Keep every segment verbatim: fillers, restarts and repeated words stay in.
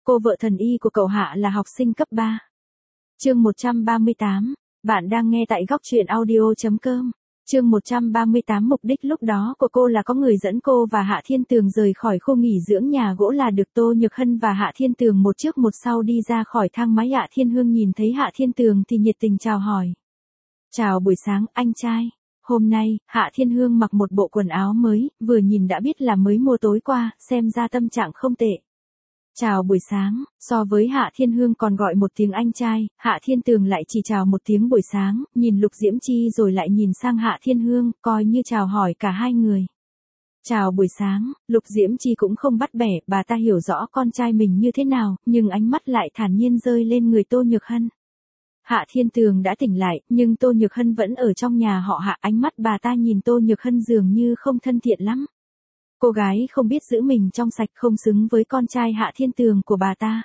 Cô vợ thần y của cậu Hạ là học sinh cấp ba. Chương một trăm ba mươi tám, bạn đang nghe tại góc truyện audio chấm com. Chương một trăm ba mươi tám, mục đích lúc đó của cô là có người dẫn cô và Hạ Thiên Tường rời khỏi khu nghỉ dưỡng nhà gỗ là được. Tô Nhược Hân và Hạ Thiên Tường một trước một sau đi ra khỏi thang máy. Hạ Thiên Hương nhìn thấy Hạ Thiên Tường thì nhiệt tình chào hỏi. Chào buổi sáng, anh trai. Hôm nay, Hạ Thiên Hương mặc một bộ quần áo mới, vừa nhìn đã biết là mới mua tối qua, xem ra tâm trạng không tệ. Chào buổi sáng, so với Hạ Thiên Hương còn gọi một tiếng anh trai, Hạ Thiên Tường lại chỉ chào một tiếng buổi sáng, nhìn Lục Diễm Chi rồi lại nhìn sang Hạ Thiên Hương, coi như chào hỏi cả hai người. Chào buổi sáng, Lục Diễm Chi cũng không bắt bẻ, bà ta hiểu rõ con trai mình như thế nào, nhưng ánh mắt lại thản nhiên rơi lên người Tô Nhược Hân. Hạ Thiên Tường đã tỉnh lại, nhưng Tô Nhược Hân vẫn ở trong nhà họ Hạ, ánh mắt bà ta nhìn Tô Nhược Hân dường như không thân thiện lắm. Cô gái không biết giữ mình trong sạch, không xứng với con trai Hạ Thiên Tường của bà ta.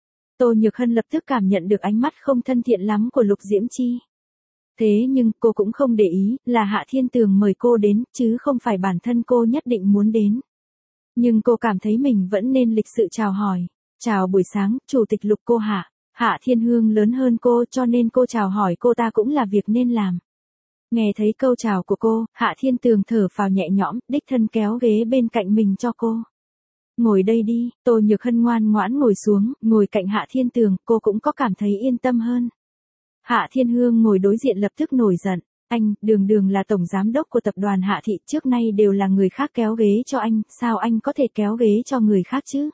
Tô Nhược Hân lập tức cảm nhận được ánh mắt không thân thiện lắm của Lục Diễm Chi. Thế nhưng cô cũng không để ý, là Hạ Thiên Tường mời cô đến, chứ không phải bản thân cô nhất định muốn đến. Nhưng cô cảm thấy mình vẫn nên lịch sự chào hỏi. Chào buổi sáng, Chủ tịch Lục cô Hạ. Hạ Thiên Hương lớn hơn cô cho nên cô chào hỏi cô ta cũng là việc nên làm. Nghe thấy câu chào của cô, Hạ Thiên Tường thở phào nhẹ nhõm, đích thân kéo ghế bên cạnh mình cho cô. Ngồi đây đi. Tô Nhược Hân ngoan ngoãn ngồi xuống, ngồi cạnh Hạ Thiên Tường, cô cũng có cảm thấy yên tâm hơn. Hạ Thiên Hương ngồi đối diện lập tức nổi giận. Anh, Đường Đường là tổng giám đốc của tập đoàn Hạ Thị, trước nay đều là người khác kéo ghế cho anh, sao anh có thể kéo ghế cho người khác chứ?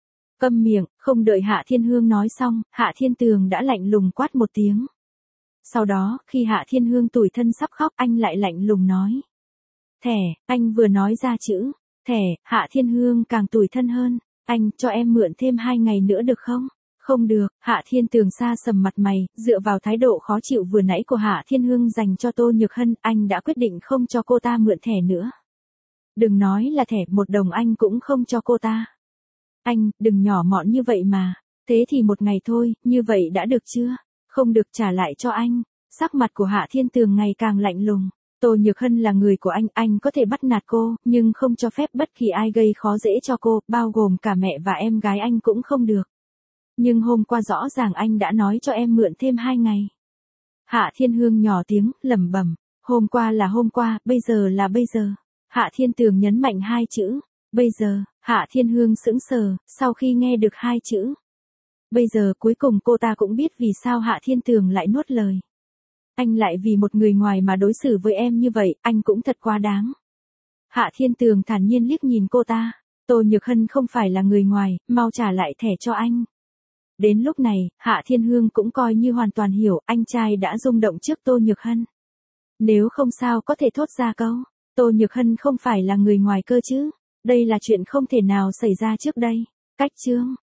Câm miệng. Không đợi Hạ Thiên Hương nói xong, Hạ Thiên Tường đã lạnh lùng quát một tiếng. Sau đó, khi Hạ Thiên Hương tủi thân sắp khóc, anh lại lạnh lùng nói. Thẻ, anh vừa nói ra chữ, thẻ, Hạ Thiên Hương càng tủi thân hơn. Anh, cho em mượn thêm hai ngày nữa được không? Không được. Hạ Thiên Tường xa sầm mặt mày, dựa vào thái độ khó chịu vừa nãy của Hạ Thiên Hương dành cho Tô Nhược Hân, anh đã quyết định không cho cô ta mượn thẻ nữa. Đừng nói là thẻ, một đồng anh cũng không cho cô ta. Anh, đừng nhỏ mọn như vậy mà. Thế thì một ngày thôi, như vậy đã được chưa? Không được, trả lại cho anh. Sắc mặt của Hạ Thiên Tường ngày càng lạnh lùng. Tô Nhược Hân là người của anh, anh có thể bắt nạt cô, nhưng không cho phép bất kỳ ai gây khó dễ cho cô, bao gồm cả mẹ và em gái anh cũng không được. Nhưng hôm qua rõ ràng anh đã nói cho em mượn thêm hai ngày. Hạ Thiên Hương nhỏ tiếng, lẩm bẩm. Hôm qua là hôm qua, bây giờ là bây giờ. Hạ Thiên Tường nhấn mạnh hai chữ. Bây giờ. Hạ Thiên Hương sững sờ, sau khi nghe được hai chữ. Bây giờ cuối cùng cô ta cũng biết vì sao Hạ Thiên Tường lại nuốt lời. Anh lại vì một người ngoài mà đối xử với em như vậy, anh cũng thật quá đáng. Hạ Thiên Tường thản nhiên liếc nhìn cô ta. Tô Nhược Hân không phải là người ngoài, mau trả lại thẻ cho anh. Đến lúc này, Hạ Thiên Hương cũng coi như hoàn toàn hiểu, anh trai đã rung động trước Tô Nhược Hân. Nếu không sao có thể thốt ra câu, Tô Nhược Hân không phải là người ngoài cơ chứ. Đây là chuyện không thể nào xảy ra trước đây. Cách chương.